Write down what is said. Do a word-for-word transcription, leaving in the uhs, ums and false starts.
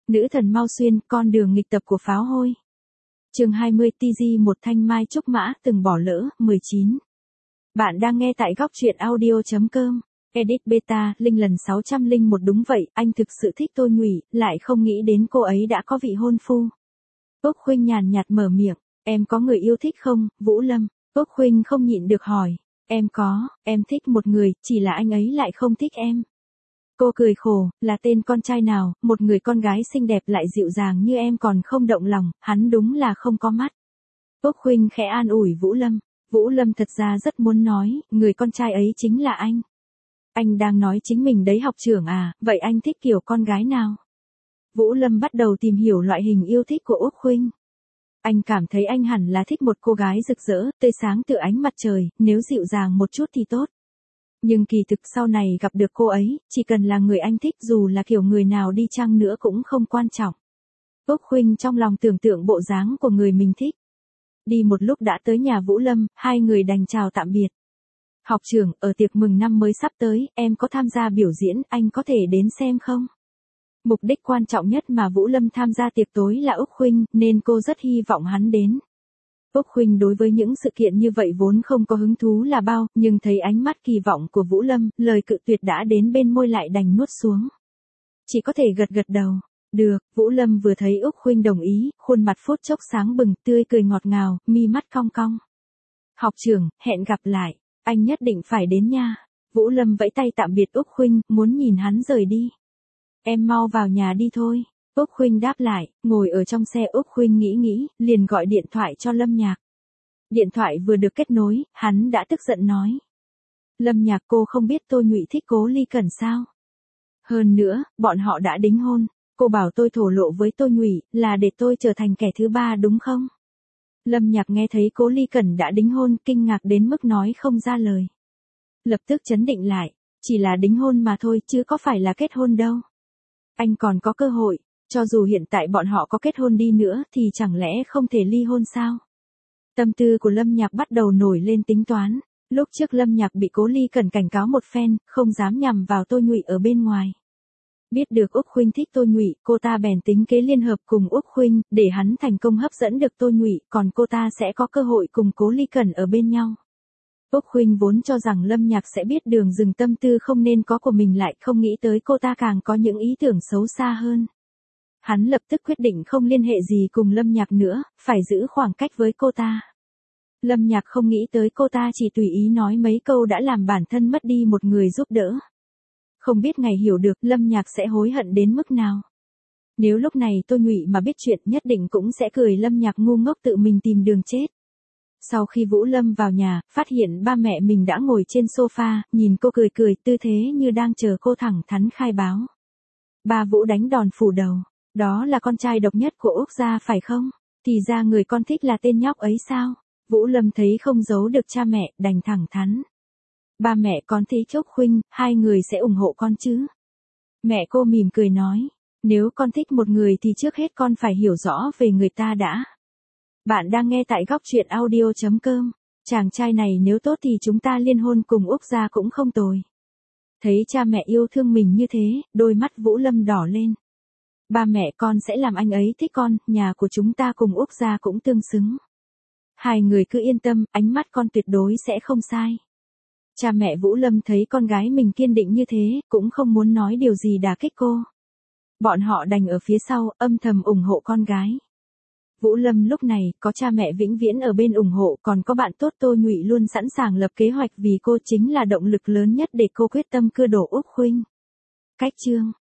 Nữ thần mau xuyên, con đường nghịch tập của pháo hôi. Chương hai mươi tê giê một thanh mai trúc mã từng bỏ lỡ, mười chín. Bạn đang nghe tại góc truyện audio chấm com. Edit beta, Linh lần sáu trăm lẻ một. Đúng vậy, anh thực sự thích Tô Nhụy, lại không nghĩ đến cô ấy đã có vị hôn phu. Úc Khuynh nhàn nhạt mở miệng, em có người yêu thích không, Vũ Lâm? Úc Khuynh không nhịn được hỏi, em có, em thích một người, chỉ là anh ấy lại không thích em. Cô cười khổ, là tên con trai nào, một người con gái xinh đẹp lại dịu dàng như em còn không động lòng, hắn đúng là không có mắt. Úc Khuynh khẽ an ủi Vũ Lâm. Vũ Lâm thật ra rất muốn nói, người con trai ấy chính là anh. Anh đang nói chính mình đấy học trưởng à, vậy anh thích kiểu con gái nào? Vũ Lâm bắt đầu tìm hiểu loại hình yêu thích của Úc Khuynh. Anh cảm thấy anh hẳn là thích một cô gái rực rỡ, tươi sáng tựa ánh mặt trời, nếu dịu dàng một chút thì tốt. Nhưng kỳ thực sau này gặp được cô ấy, chỉ cần là người anh thích dù là kiểu người nào đi chăng nữa cũng không quan trọng. Úc Khuynh trong lòng tưởng tượng bộ dáng của người mình thích. Đi một lúc đã tới nhà Vũ Lâm, hai người đành chào tạm biệt. Học trưởng, ở tiệc mừng năm mới sắp tới, em có tham gia biểu diễn, anh có thể đến xem không? Mục đích quan trọng nhất mà Vũ Lâm tham gia tiệc tối là Úc Khuynh, nên cô rất hy vọng hắn đến. Úc Khuynh đối với những sự kiện như vậy vốn không có hứng thú là bao, nhưng thấy ánh mắt kỳ vọng của Vũ Lâm, lời cự tuyệt đã đến bên môi lại đành nuốt xuống. Chỉ có thể gật gật đầu. Được, Vũ Lâm vừa thấy Úc Khuynh đồng ý, khuôn mặt phút chốc sáng bừng, tươi cười ngọt ngào, mi mắt cong cong. Học trưởng, hẹn gặp lại, anh nhất định phải đến nha. Vũ Lâm vẫy tay tạm biệt Úc Khuynh, muốn nhìn hắn rời đi. Em mau vào nhà đi thôi. Úc Khuynh đáp lại, ngồi ở trong xe. Úc Khuynh nghĩ nghĩ, liền gọi điện thoại cho Lâm Nhạc. Điện thoại vừa được kết nối, hắn đã tức giận nói. Lâm Nhạc, cô không biết Tô Nhụy thích Cố Ly Cẩn sao? Hơn nữa, bọn họ đã đính hôn, cô bảo tôi thổ lộ với Tô Nhụy, là để tôi trở thành kẻ thứ ba đúng không? Lâm Nhạc nghe thấy Cố Ly Cẩn đã đính hôn, kinh ngạc đến mức nói không ra lời. Lập tức chấn định lại, chỉ là đính hôn mà thôi chứ có phải là kết hôn đâu. Anh còn có cơ hội. Cho dù hiện tại bọn họ có kết hôn đi nữa thì chẳng lẽ không thể ly hôn sao? Tâm tư của Lâm Nhạc bắt đầu nổi lên tính toán. Lúc trước Lâm Nhạc bị Cố Ly Cẩn cảnh cáo một phen, không dám nhằm vào Tô Nhụy ở bên ngoài. Biết được Úc Khuynh thích Tô Nhụy, cô ta bèn tính kế liên hợp cùng Úc Khuynh, để hắn thành công hấp dẫn được Tô Nhụy, còn cô ta sẽ có cơ hội cùng Cố Ly Cẩn ở bên nhau. Úc Khuynh vốn cho rằng Lâm Nhạc sẽ biết đường dừng tâm tư không nên có của mình, lại không nghĩ tới cô ta càng có những ý tưởng xấu xa hơn. Hắn lập tức quyết định không liên hệ gì cùng Lâm Nhạc nữa, phải giữ khoảng cách với cô ta. Lâm Nhạc không nghĩ tới cô ta chỉ tùy ý nói mấy câu đã làm bản thân mất đi một người giúp đỡ. Không biết ngày hiểu được Lâm Nhạc sẽ hối hận đến mức nào. Nếu lúc này Tô Nhụy mà biết chuyện nhất định cũng sẽ cười Lâm Nhạc ngu ngốc tự mình tìm đường chết. Sau khi Vũ Lâm vào nhà, phát hiện ba mẹ mình đã ngồi trên sofa, nhìn cô cười cười, tư thế như đang chờ cô thẳng thắn khai báo. Ba Vũ đánh đòn phủ đầu. Đó là con trai độc nhất của Úc gia phải không? Thì ra người con thích là tên nhóc ấy sao? Vũ Lâm thấy không giấu được cha mẹ, đành thẳng thắn. Ba mẹ con thích Úc Khuynh, hai người sẽ ủng hộ con chứ? Mẹ cô mỉm cười nói, nếu con thích một người thì trước hết con phải hiểu rõ về người ta đã. Bạn đang nghe tại góc truyện audio chấm com. Chàng trai này nếu tốt thì chúng ta liên hôn cùng Úc gia cũng không tồi. Thấy cha mẹ yêu thương mình như thế, đôi mắt Vũ Lâm đỏ lên. Ba mẹ con sẽ làm anh ấy thích con, nhà của chúng ta cùng Úc gia cũng tương xứng. Hai người cứ yên tâm, ánh mắt con tuyệt đối sẽ không sai. Cha mẹ Vũ Lâm thấy con gái mình kiên định như thế, cũng không muốn nói điều gì đả kích cô. Bọn họ đành ở phía sau, âm thầm ủng hộ con gái. Vũ Lâm lúc này, có cha mẹ vĩnh viễn ở bên ủng hộ, còn có bạn tốt Tô Nhụy luôn sẵn sàng lập kế hoạch vì cô, chính là động lực lớn nhất để cô quyết tâm cưa đổ Úc Khuynh. Cách chương